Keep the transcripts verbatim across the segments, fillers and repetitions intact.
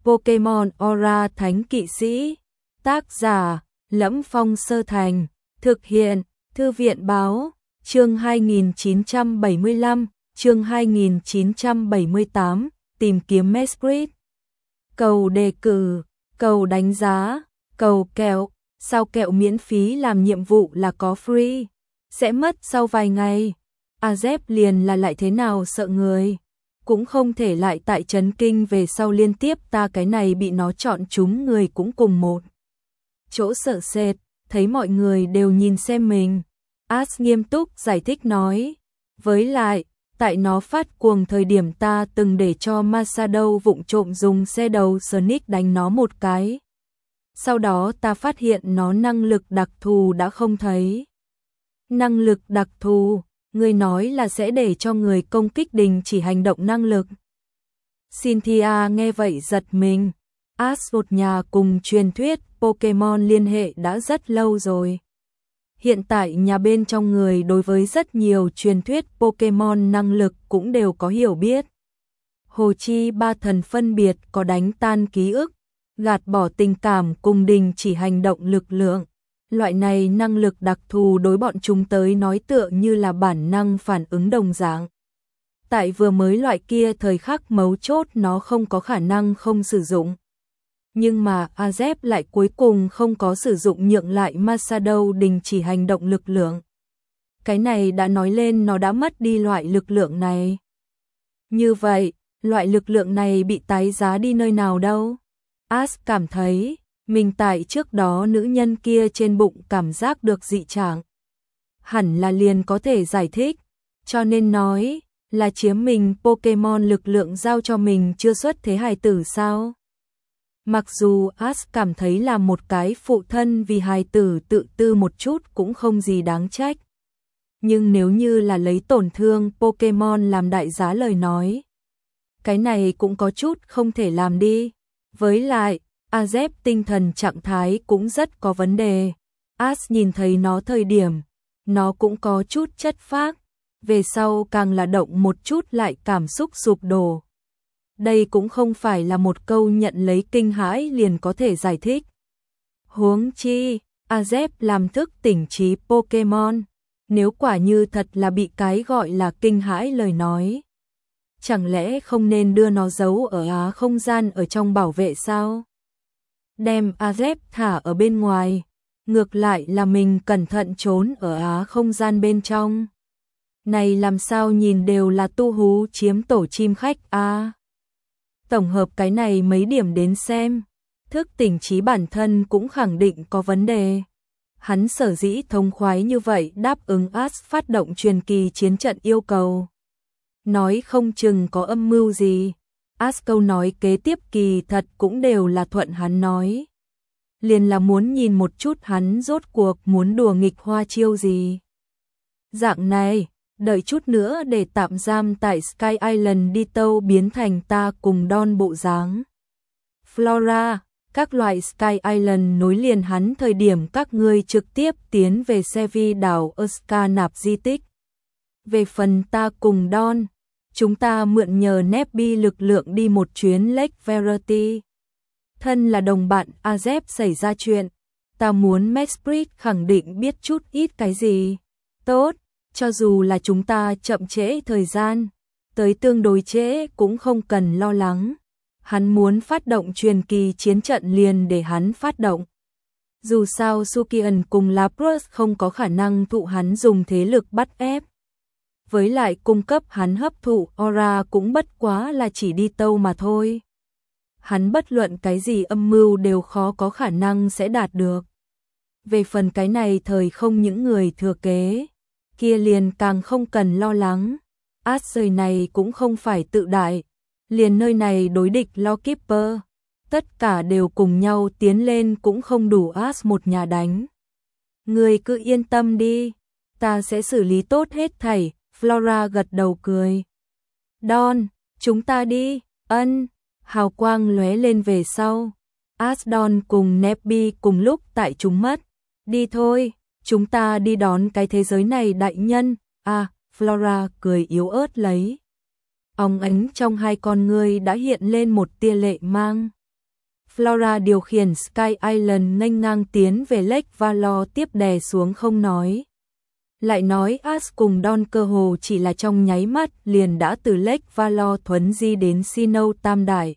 Pokemon Aura Thánh Kỵ Sĩ. Tác giả: Lẫm Phong Sơ Thành. Thực hiện: Thư viện Báo. Chương hai nghìn chín trăm bảy mươi lăm, chương hai nghìn chín trăm bảy mươi tám, tìm kiếm Mesprit. Cầu đề cử, cầu đánh giá, cầu kẹo, sao kẹo miễn phí làm nhiệm vụ là có free, sẽ mất sau vài ngày. A Z liền là lại thế nào sợ người, cũng không thể lại tại chấn kinh về sau liên tiếp ta cái này bị nó chọn chúng người cũng cùng một chỗ sợ sệt, thấy mọi người đều nhìn xem mình. Ash nghiêm túc giải thích nói, với lại, tại nó phát cuồng thời điểm ta từng để cho Masado vụng trộm dùng xe đầu Sonic đánh nó một cái. Sau đó ta phát hiện nó năng lực đặc thù đã không thấy. Năng lực đặc thù, người nói là sẽ để cho người công kích đình chỉ hành động năng lực. Cynthia nghe vậy giật mình. Ash một nhà cùng truyền thuyết Pokemon liên hệ đã rất lâu rồi. Hiện tại nhà bên trong người đối với rất nhiều truyền thuyết Pokemon năng lực cũng đều có hiểu biết. Hồ chi ba thần phân biệt có đánh tan ký ức, gạt bỏ tình cảm cùng đình chỉ hành động lực lượng. Loại này năng lực đặc thù đối bọn chúng tới nói tựa như là bản năng phản ứng đồng dạng. Tại vừa mới loại kia thời khắc mấu chốt nó không có khả năng không sử dụng. Nhưng mà A Z lại cuối cùng không có sử dụng nhượng lại Masado đình chỉ hành động lực lượng. Cái này đã nói lên nó đã mất đi loại lực lượng này. Như vậy, loại lực lượng này bị tái giá đi nơi nào đâu? Ash cảm thấy, mình tại trước đó nữ nhân kia trên bụng cảm giác được dị trạng. Hẳn là liền có thể giải thích, cho nên nói là chiếm mình Pokemon lực lượng giao cho mình chưa xuất thế hài tử sao? Mặc dù Ash cảm thấy là một cái phụ thân vì hài tử tự tư một chút cũng không gì đáng trách. Nhưng nếu như là lấy tổn thương Pokemon làm đại giá lời nói, cái này cũng có chút không thể làm đi. Với lại, A Z tinh thần trạng thái cũng rất có vấn đề. Ash nhìn thấy nó thời điểm, nó cũng có chút chất phác, về sau càng là động một chút lại cảm xúc sụp đổ. Đây cũng không phải là một câu nhận lấy kinh hãi liền có thể giải thích. Huống chi, A Z làm thức tỉnh trí Pokemon, nếu quả như thật là bị cái gọi là kinh hãi lời nói, chẳng lẽ không nên đưa nó giấu ở á không gian ở trong bảo vệ sao? Đem A Z thả ở bên ngoài, ngược lại là mình cẩn thận trốn ở á không gian bên trong. Này làm sao nhìn đều là tu hú chiếm tổ chim khách a. À. Tổng hợp cái này mấy điểm đến xem, thức tỉnh trí bản thân cũng khẳng định có vấn đề. Hắn sở dĩ thông khoái như vậy đáp ứng Ash phát động truyền kỳ chiến trận yêu cầu. Nói không chừng có âm mưu gì. Ash câu nói kế tiếp kỳ thật cũng đều là thuận hắn nói. Liền là muốn nhìn một chút hắn rốt cuộc muốn đùa nghịch hoa chiêu gì. Dạng này, đợi chút nữa để tạm giam tại Sky Island đi tâu biến thành ta cùng Don bộ dáng. Flora, các loại Sky Island nối liền hắn thời điểm các ngươi trực tiếp tiến về Sevi đảo Oscar nạp di tích. Về phần ta cùng Don, chúng ta mượn nhờ Nebby lực lượng đi một chuyến Lake Verity. Thân là đồng bạn A Z xảy ra chuyện, ta muốn Mesprit khẳng định biết chút ít cái gì. Tốt, cho dù là chúng ta chậm trễ thời gian, tới tương đối trễ cũng không cần lo lắng. Hắn muốn phát động truyền kỳ chiến trận liền để hắn phát động. Dù sao Sukian cùng Lapras không có khả năng thụ hắn dùng thế lực bắt ép. Với lại cung cấp hắn hấp thụ aura cũng bất quá là chỉ đi tâu mà thôi. Hắn bất luận cái gì âm mưu đều khó có khả năng sẽ đạt được. Về phần cái này thời không những người thừa kế, kia liền càng không cần lo lắng. Ash rời này cũng không phải tự đại, liền nơi này đối địch Lawkeeper, tất cả đều cùng nhau tiến lên cũng không đủ Ash một nhà đánh. Người cứ yên tâm đi, ta sẽ xử lý tốt hết thảy. Flora gật đầu cười. Don, chúng ta đi. Ân. Hào quang lóe lên về sau. Ash, Don cùng Nebby cùng lúc tại chúng mất. Đi thôi, chúng ta đi đón cái thế giới này đại nhân. À, Flora cười yếu ớt lấy. Óng ánh trong hai con ngươi đã hiện lên một tia lệ mang. Flora điều khiển Sky Island nghênh ngang tiến về Lake Valor tiếp đè xuống không nói. Lại nói Ash cùng Don cơ hồ chỉ là trong nháy mắt liền đã từ Lake Valor thuấn di đến Sinnoh Tam Đại.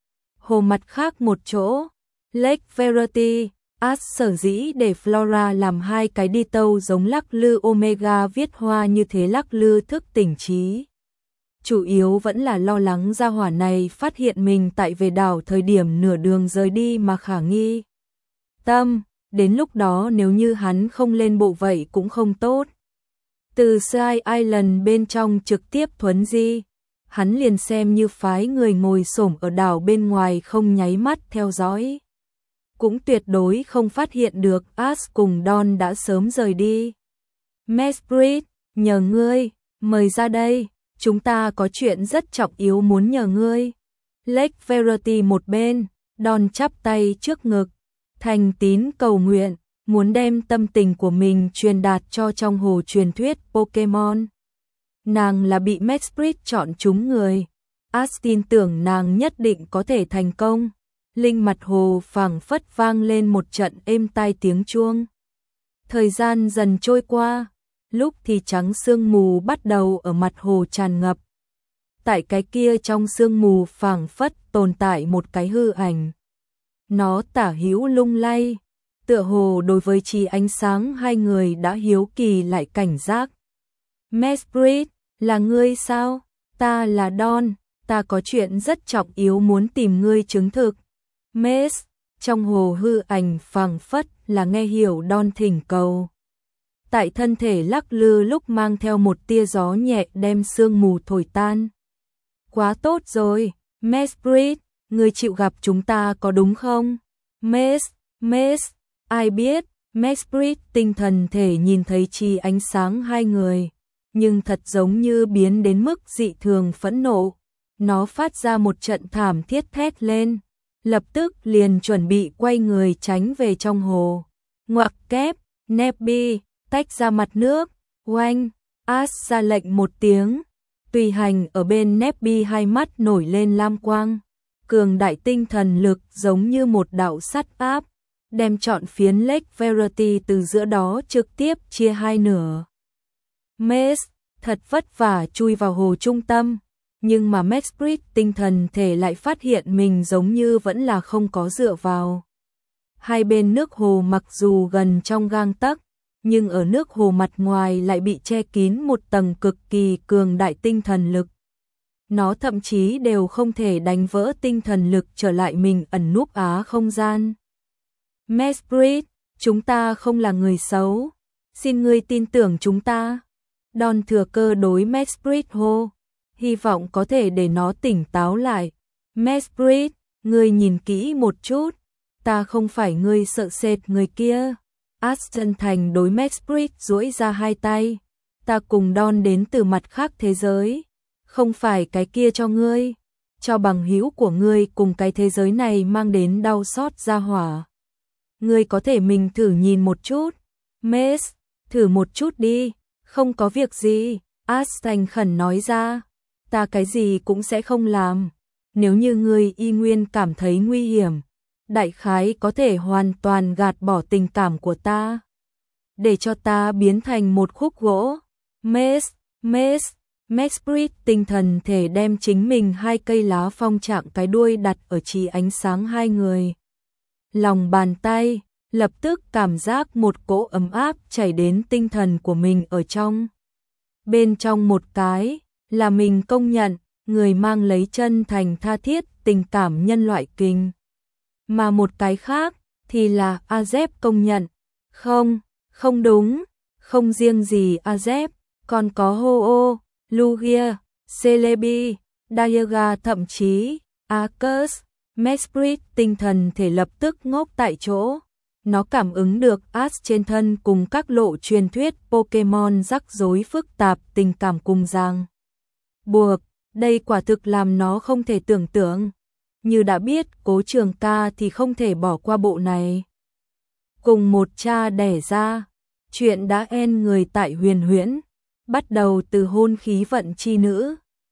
Hồ mặt khác một chỗ, Lake Verity, Ash sở dĩ để Flora làm hai cái đi tâu giống lắc lư Omega viết hoa như thế lắc lư thức tỉnh trí. Chủ yếu vẫn là lo lắng gia hỏa này phát hiện mình tại về đảo thời điểm nửa đường rời đi mà khả nghi. Tâm, đến lúc đó nếu như hắn không lên bộ vậy cũng không tốt. Từ Sky Island bên trong trực tiếp thuấn di, hắn liền xem như phái người ngồi xổm ở đảo bên ngoài không nháy mắt theo dõi. Cũng tuyệt đối không phát hiện được Ash cùng Don đã sớm rời đi. Mesprit, nhờ ngươi, mời ra đây, chúng ta có chuyện rất trọng yếu muốn nhờ ngươi. Lake Verity một bên, Don chắp tay trước ngực, thành tín cầu nguyện, muốn đem tâm tình của mình truyền đạt cho trong hồ truyền thuyết Pokemon. Nàng là bị Mesprit chọn trúng người, Ash tin tưởng nàng nhất định có thể thành công. Linh mặt hồ phảng phất vang lên một trận êm tai tiếng chuông. Thời gian dần trôi qua, lúc thì trắng sương mù bắt đầu ở mặt hồ tràn ngập. Tại cái kia trong sương mù phảng phất tồn tại một cái hư ảnh. Nó tả hữu lung lay, tựa hồ đối với chi ánh sáng hai người đã hiếu kỳ lại cảnh giác. Mesprit, là ngươi sao? Ta là Don, ta có chuyện rất trọng yếu muốn tìm ngươi chứng thực. Mes, trong hồ hư ảnh phảng phất là nghe hiểu Don thỉnh cầu. Tại thân thể lắc lư lúc mang theo một tia gió nhẹ đem sương mù thổi tan. Quá tốt rồi, Mesprit, ngươi chịu gặp chúng ta có đúng không? Mes, Mes, ai biết, Mesprit tinh thần thể nhìn thấy chi ánh sáng hai người, nhưng thật giống như biến đến mức dị thường phẫn nộ. Nó phát ra một trận thảm thiết thét lên. Lập tức liền chuẩn bị quay người tránh về trong hồ. Ngoặc kép, Nebby, tách ra mặt nước, oanh, Ash ra lệnh một tiếng. Tùy hành ở bên Nebby hai mắt nổi lên lam quang. Cường đại tinh thần lực giống như một đạo sắt áp, đem trọn phiến Lake Verity từ giữa đó trực tiếp chia hai nửa. Mes, thật vất vả chui vào hồ trung tâm. Nhưng mà Mesprit tinh thần thể lại phát hiện mình giống như vẫn là không có dựa vào. Hai bên nước hồ mặc dù gần trong gang tấc, nhưng ở nước hồ mặt ngoài lại bị che kín một tầng cực kỳ cường đại tinh thần lực. Nó thậm chí đều không thể đánh vỡ tinh thần lực trở lại mình ẩn núp á không gian. Mesprit, chúng ta không là người xấu, xin ngươi tin tưởng chúng ta. Don thừa cơ đối Mesprit hô, hy vọng có thể để nó tỉnh táo lại. Mesprit, ngươi nhìn kỹ một chút, ta không phải ngươi sợ sệt người kia. Ash chân thành đối Mesprit duỗi ra hai tay, ta cùng Don đến từ mặt khác thế giới, không phải cái kia cho ngươi, cho bằng hữu của ngươi cùng cái thế giới này mang đến đau xót ra hỏa. Ngươi có thể mình thử nhìn một chút. Mes, thử một chút đi, không có việc gì, Ash thành khẩn nói ra. Ta cái gì cũng sẽ không làm. Nếu như ngươi y nguyên cảm thấy nguy hiểm, đại khái có thể hoàn toàn gạt bỏ tình cảm của ta, để cho ta biến thành một khúc gỗ. Mes, Mes, Mesprit tinh thần thể đem chính mình hai cây lá phong trạng cái đuôi đặt ở chỉ ánh sáng hai người. Lòng bàn tay, lập tức cảm giác một cỗ ấm áp chảy đến tinh thần của mình ở trong. Bên trong một cái, là mình công nhận, người mang lấy chân thành tha thiết tình cảm nhân loại kinh. Mà một cái khác, thì là Azep công nhận. Không, không đúng, không riêng gì Azep, còn có Ho-Oh, Lugia, Celebi, Dialga thậm chí, Arceus. Mesprit tinh thần thể lập tức ngốc tại chỗ. Nó cảm ứng được Ash trên thân cùng các lộ truyền thuyết Pokemon rắc rối phức tạp tình cảm cùng ràng buộc, đây quả thực làm nó không thể tưởng tượng. Như đã biết Cố Trường Ca thì không thể bỏ qua bộ này. Cùng một cha đẻ ra, chuyện đã en người tại Huyền Huyễn, bắt đầu từ hôn khí vận chi nữ,